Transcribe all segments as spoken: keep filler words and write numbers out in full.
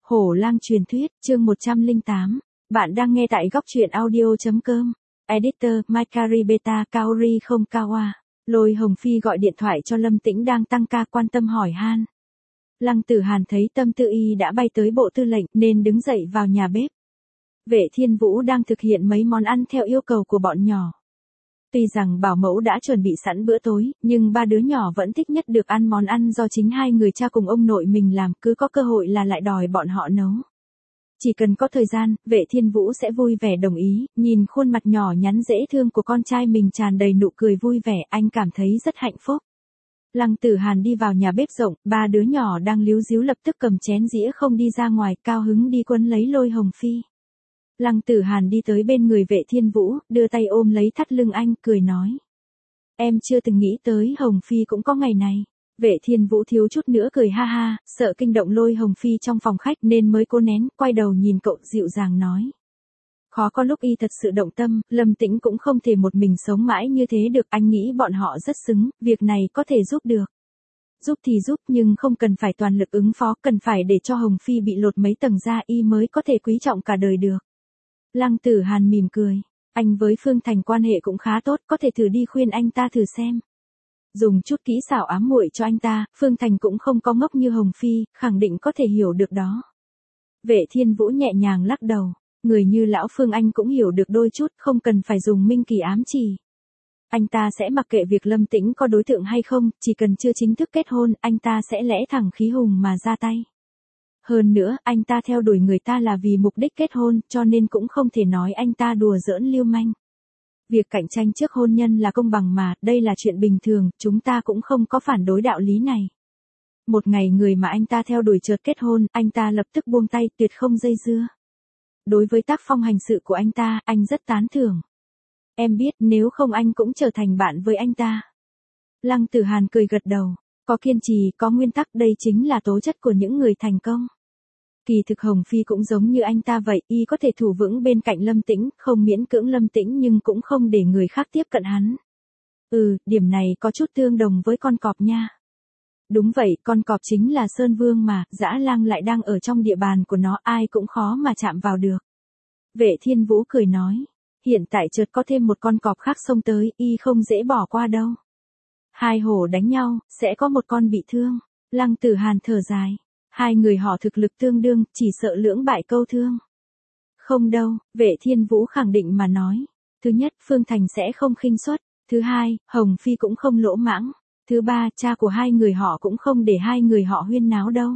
Hổ lang truyền thuyết, chương một trăm lẻ tám. Bạn đang nghe tại góc truyện audio.com. Editor, Makari Beta Kaori không Kawa. Lôi Hồng Phi gọi điện thoại cho Lâm Tĩnh đang tăng ca quan tâm hỏi han. Lăng Tử Hàn thấy Tâm Tư Y đã bay tới bộ tư lệnh nên đứng dậy vào nhà bếp. Vệ Thiên Vũ đang thực hiện mấy món ăn theo yêu cầu của bọn nhỏ. Tuy rằng bảo mẫu đã chuẩn bị sẵn bữa tối, nhưng ba đứa nhỏ vẫn thích nhất được ăn món ăn do chính hai người cha cùng ông nội mình làm, cứ có cơ hội là lại đòi bọn họ nấu. Chỉ cần có thời gian, Vệ Thiên Vũ sẽ vui vẻ đồng ý, nhìn khuôn mặt nhỏ nhắn dễ thương của con trai mình tràn đầy nụ cười vui vẻ, anh cảm thấy rất hạnh phúc. Lăng Tử Hàn đi vào nhà bếp rộng, ba đứa nhỏ đang líu díu lập tức cầm chén dĩa không đi ra ngoài, cao hứng đi quấn lấy Lôi Hồng Phi. Lăng Tử Hàn đi tới bên người Vệ Thiên Vũ, đưa tay ôm lấy thắt lưng anh, cười nói. Em chưa từng nghĩ tới Hồng Phi cũng có ngày này. Vệ Thiên Vũ thiếu chút nữa cười ha ha, sợ kinh động Lôi Hồng Phi trong phòng khách nên mới cố nén, quay đầu nhìn cậu dịu dàng nói. Khó có lúc y thật sự động tâm, Lâm Tĩnh cũng không thể một mình sống mãi như thế được, anh nghĩ bọn họ rất xứng, việc này có thể giúp được. Giúp thì giúp nhưng không cần phải toàn lực ứng phó, cần phải để cho Hồng Phi bị lột mấy tầng da y mới có thể quý trọng cả đời được. Lăng Tử Hàn mỉm cười, anh với Phương Thành quan hệ cũng khá tốt, có thể thử đi khuyên anh ta thử xem. Dùng chút kỹ xảo ám muội cho anh ta, Phương Thành cũng không có ngốc như Hồng Phi, khẳng định có thể hiểu được đó. Vệ Thiên Vũ nhẹ nhàng lắc đầu, người như lão Phương anh cũng hiểu được đôi chút, không cần phải dùng minh kỳ ám chỉ. Anh ta sẽ mặc kệ việc Lâm Tĩnh có đối tượng hay không, chỉ cần chưa chính thức kết hôn, anh ta sẽ lẽ thẳng khí hùng mà ra tay. Hơn nữa, anh ta theo đuổi người ta là vì mục đích kết hôn, cho nên cũng không thể nói anh ta đùa giỡn lưu manh. Việc cạnh tranh trước hôn nhân là công bằng mà, đây là chuyện bình thường, chúng ta cũng không có phản đối đạo lý này. Một ngày người mà anh ta theo đuổi chợt kết hôn, anh ta lập tức buông tay, tuyệt không dây dưa. Đối với tác phong hành sự của anh ta, anh rất tán thưởng. Em biết, nếu không anh cũng trở thành bạn với anh ta. Lăng Tử Hàn cười gật đầu, có kiên trì, có nguyên tắc, đây chính là tố chất của những người thành công. Kỳ thực Hồng Phi cũng giống như anh ta vậy, y có thể thủ vững bên cạnh Lâm Tĩnh, không miễn cưỡng Lâm Tĩnh nhưng cũng không để người khác tiếp cận hắn. Ừ, điểm này có chút tương đồng với con cọp nha. Đúng vậy, con cọp chính là Sơn Vương mà, Dã Lang lại đang ở trong địa bàn của nó, ai cũng khó mà chạm vào được. Vệ Thiên Vũ cười nói, hiện tại chợt có thêm một con cọp khác xông tới, y không dễ bỏ qua đâu. Hai hổ đánh nhau, sẽ có một con bị thương. Lăng Tử Hàn thở dài. Hai người họ thực lực tương đương, chỉ sợ lưỡng bại câu thương. Không đâu, Vệ Thiên Vũ khẳng định mà nói. Thứ nhất, Phương Thành sẽ không khinh suất. Thứ hai, Hồng Phi cũng không lỗ mãng. Thứ ba, cha của hai người họ cũng không để hai người họ huyên náo đâu.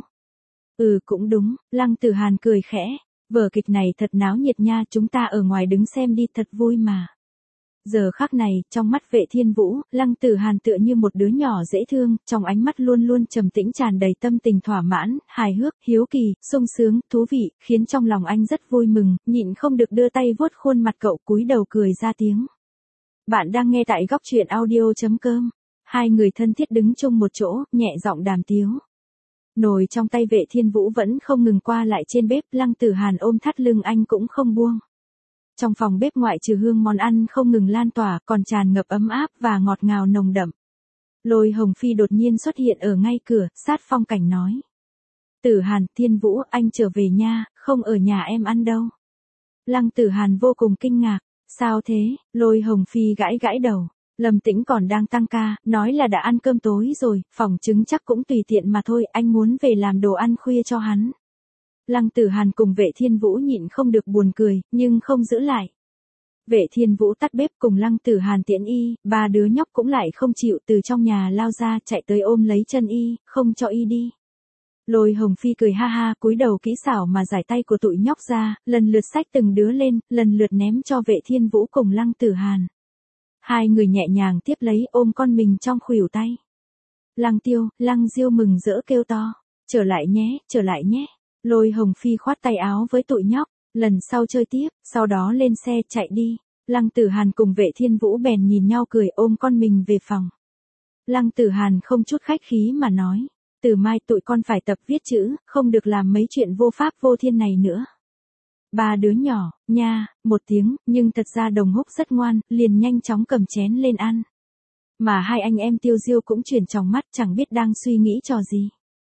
Ừ cũng đúng, Lăng Tử Hàn cười khẽ. Vở kịch này thật náo nhiệt nha, chúng ta ở ngoài đứng xem đi, thật vui mà. Giờ khắc này, trong mắt Vệ Thiên Vũ, Lăng Tử Hàn tựa như một đứa nhỏ dễ thương, trong ánh mắt luôn luôn trầm tĩnh tràn đầy tâm tình thỏa mãn, hài hước, hiếu kỳ, sung sướng, thú vị, khiến trong lòng anh rất vui mừng, nhịn không được đưa tay vuốt khuôn mặt cậu, cúi đầu cười ra tiếng. Bạn đang nghe tại góc truyện audio.com. Hai người thân thiết đứng chung một chỗ, nhẹ giọng đàm tiếu. Nồi trong tay Vệ Thiên Vũ vẫn không ngừng qua lại trên bếp, Lăng Tử Hàn ôm thắt lưng anh cũng không buông. Trong phòng bếp ngoại trừ hương món ăn không ngừng lan tỏa, còn tràn ngập ấm áp và ngọt ngào nồng đậm. Lôi Hồng Phi đột nhiên xuất hiện ở ngay cửa, sát phong cảnh nói. Tử Hàn, Thiên Vũ, anh trở về nha, không ở nhà em ăn đâu. Lăng Tử Hàn vô cùng kinh ngạc, sao thế? Lôi Hồng Phi gãi gãi đầu. Lâm Tĩnh còn đang tăng ca, nói là đã ăn cơm tối rồi, phỏng chứng chắc cũng tùy tiện mà thôi, anh muốn về làm đồ ăn khuya cho hắn. Lăng Tử Hàn cùng Vệ Thiên Vũ nhịn không được buồn cười, nhưng không giữ lại. Vệ Thiên Vũ tắt bếp cùng Lăng Tử Hàn tiễn y, ba đứa nhóc cũng lại không chịu, từ trong nhà lao ra, chạy tới ôm lấy chân y, không cho y đi. Lôi Hồng Phi cười ha ha, cúi đầu kỹ xảo mà giải tay của tụi nhóc ra, lần lượt xách từng đứa lên, lần lượt ném cho Vệ Thiên Vũ cùng Lăng Tử Hàn. Hai người nhẹ nhàng tiếp lấy, ôm con mình trong khuỷu tay. Lăng Tiêu, Lăng Diêu mừng rỡ kêu to, trở lại nhé, trở lại nhé. Lôi Hồng Phi khoát tay áo với tụi nhóc, lần sau chơi tiếp, sau đó lên xe chạy đi. Lăng Tử Hàn cùng Vệ Thiên Vũ bèn nhìn nhau cười, ôm con mình về phòng. Lăng Tử Hàn không chút khách khí mà nói, từ mai tụi con phải tập viết chữ, không được làm mấy chuyện vô pháp vô thiên này nữa. Ba đứa nhỏ, nha, một tiếng, nhưng thật ra Đồng Húc rất ngoan, liền nhanh chóng cầm chén lên ăn. Mà hai anh em Tiêu Diêu cũng chuyển tròng mắt, chẳng biết đang suy nghĩ trò gì.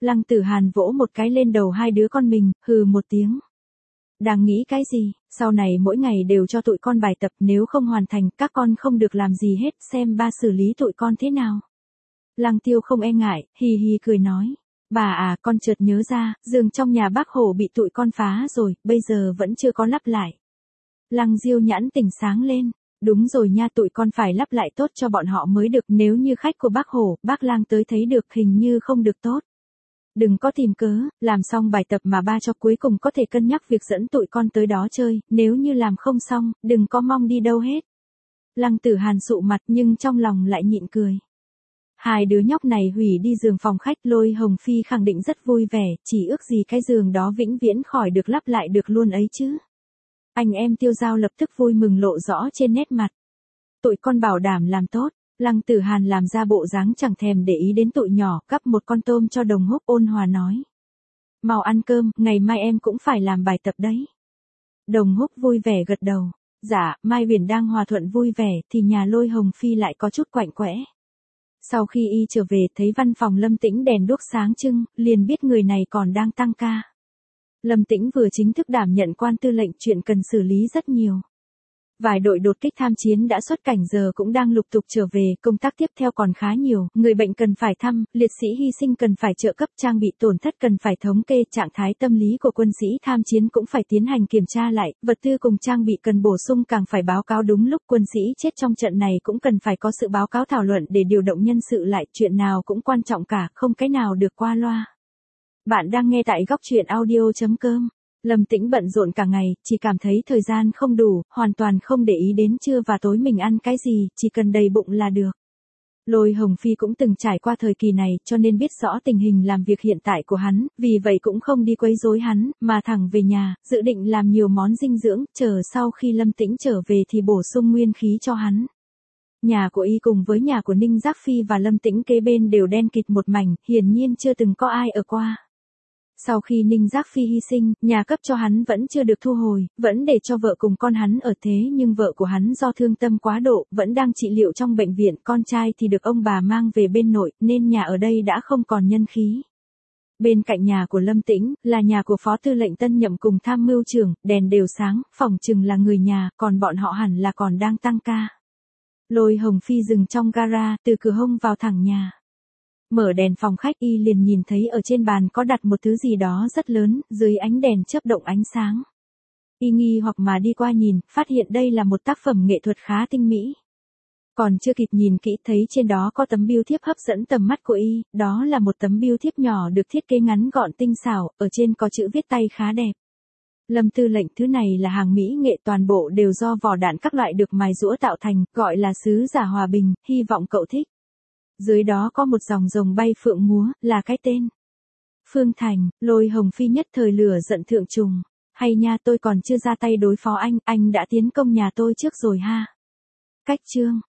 Lăng Tử Hàn vỗ một cái lên đầu hai đứa con mình, hừ một tiếng. Đang nghĩ cái gì, sau này mỗi ngày đều cho tụi con bài tập, nếu không hoàn thành các con không được làm gì hết, xem ba xử lý tụi con thế nào. Lăng Tiêu không e ngại, hì hì cười nói. Bà à, con chợt nhớ ra, giường trong nhà bác Hổ bị tụi con phá rồi, bây giờ vẫn chưa có lắp lại. Lăng Diêu nhãn tỉnh sáng lên. Đúng rồi nha, tụi con phải lắp lại tốt cho bọn họ mới được, nếu như khách của bác Hổ, bác Lang tới thấy được hình như không được tốt. Đừng có tìm cớ, làm xong bài tập mà ba cho cuối cùng có thể cân nhắc việc dẫn tụi con tới đó chơi, nếu như làm không xong, đừng có mong đi đâu hết. Lăng Tử Hàn sụ mặt nhưng trong lòng lại nhịn cười. Hai đứa nhóc này hủy đi giường phòng khách, Lôi Hồng Phi khẳng định rất vui vẻ, chỉ ước gì cái giường đó vĩnh viễn khỏi được lắp lại được luôn ấy chứ. Anh em Tiêu Giao lập tức vui mừng lộ rõ trên nét mặt. Tụi con bảo đảm làm tốt. Lăng Tử Hàn làm ra bộ dáng chẳng thèm để ý đến tụi nhỏ, cắp một con tôm cho Đồng Húc, ôn hòa nói. Mau ăn cơm, ngày mai em cũng phải làm bài tập đấy. Đồng Húc vui vẻ gật đầu. Dạ, Mai Huyền đang hòa thuận vui vẻ, thì nhà Lôi Hồng Phi lại có chút quạnh quẽ. Sau khi y trở về thấy văn phòng Lâm Tĩnh đèn đuốc sáng trưng, liền biết người này còn đang tăng ca. Lâm Tĩnh vừa chính thức đảm nhận quan tư lệnh, chuyện cần xử lý rất nhiều. Vài đội đột kích tham chiến đã xuất cảnh giờ cũng đang lục tục trở về, công tác tiếp theo còn khá nhiều, người bệnh cần phải thăm, liệt sĩ hy sinh cần phải trợ cấp, trang bị tổn thất cần phải thống kê, trạng thái tâm lý của quân sĩ tham chiến cũng phải tiến hành kiểm tra lại, vật tư cùng trang bị cần bổ sung càng phải báo cáo đúng lúc, quân sĩ chết trong trận này cũng cần phải có sự báo cáo thảo luận để điều động nhân sự lại, chuyện nào cũng quan trọng cả, không cái nào được qua loa. Bạn đang nghe tại góc truyện audio chấm com. Lâm Tĩnh bận rộn cả ngày, chỉ cảm thấy thời gian không đủ, hoàn toàn không để ý đến trưa và tối mình ăn cái gì, chỉ cần đầy bụng là được. Lôi Hồng Phi cũng từng trải qua thời kỳ này, cho nên biết rõ tình hình làm việc hiện tại của hắn, vì vậy cũng không đi quấy rối hắn, mà thẳng về nhà, dự định làm nhiều món dinh dưỡng, chờ sau khi Lâm Tĩnh trở về thì bổ sung nguyên khí cho hắn. Nhà của y cùng với nhà của Ninh Giác Phi và Lâm Tĩnh kế bên đều đen kịt một mảnh, hiển nhiên chưa từng có ai ở qua. Sau khi Ninh Giác Phi hy sinh, nhà cấp cho hắn vẫn chưa được thu hồi, vẫn để cho vợ cùng con hắn ở thế nhưng vợ của hắn do thương tâm quá độ, vẫn đang trị liệu trong bệnh viện, con trai thì được ông bà mang về bên nội, nên nhà ở đây đã không còn nhân khí. Bên cạnh nhà của Lâm Tĩnh, là nhà của Phó Tư lệnh tân nhậm cùng tham mưu trưởng, đèn đều sáng, phỏng chừng là người nhà, còn bọn họ hẳn là còn đang tăng ca. Lôi Hồng Phi dừng trong gara, từ cửa hông vào thẳng nhà. Mở đèn phòng khách y liền nhìn thấy ở trên bàn có đặt một thứ gì đó rất lớn, dưới ánh đèn chớp động ánh sáng. Y nghi hoặc mà đi qua nhìn, phát hiện đây là một tác phẩm nghệ thuật khá tinh mỹ. Còn chưa kịp nhìn kỹ thấy trên đó có tấm bưu thiếp hấp dẫn tầm mắt của y, đó là một tấm bưu thiếp nhỏ được thiết kế ngắn gọn tinh xảo, ở trên có chữ viết tay khá đẹp. Lâm Tư lệnh, thứ này là hàng mỹ nghệ, toàn bộ đều do vỏ đạn các loại được mài giũa tạo thành, gọi là sứ giả hòa bình, hy vọng cậu thích. Dưới đó có một dòng rồng bay phượng múa, là cái tên. Phương Thành. Lôi Hồng Phi nhất thời lửa giận thượng trùng. Hay nha, tôi còn chưa ra tay đối phó anh, anh đã tiến công nhà tôi trước rồi ha. Cách chương.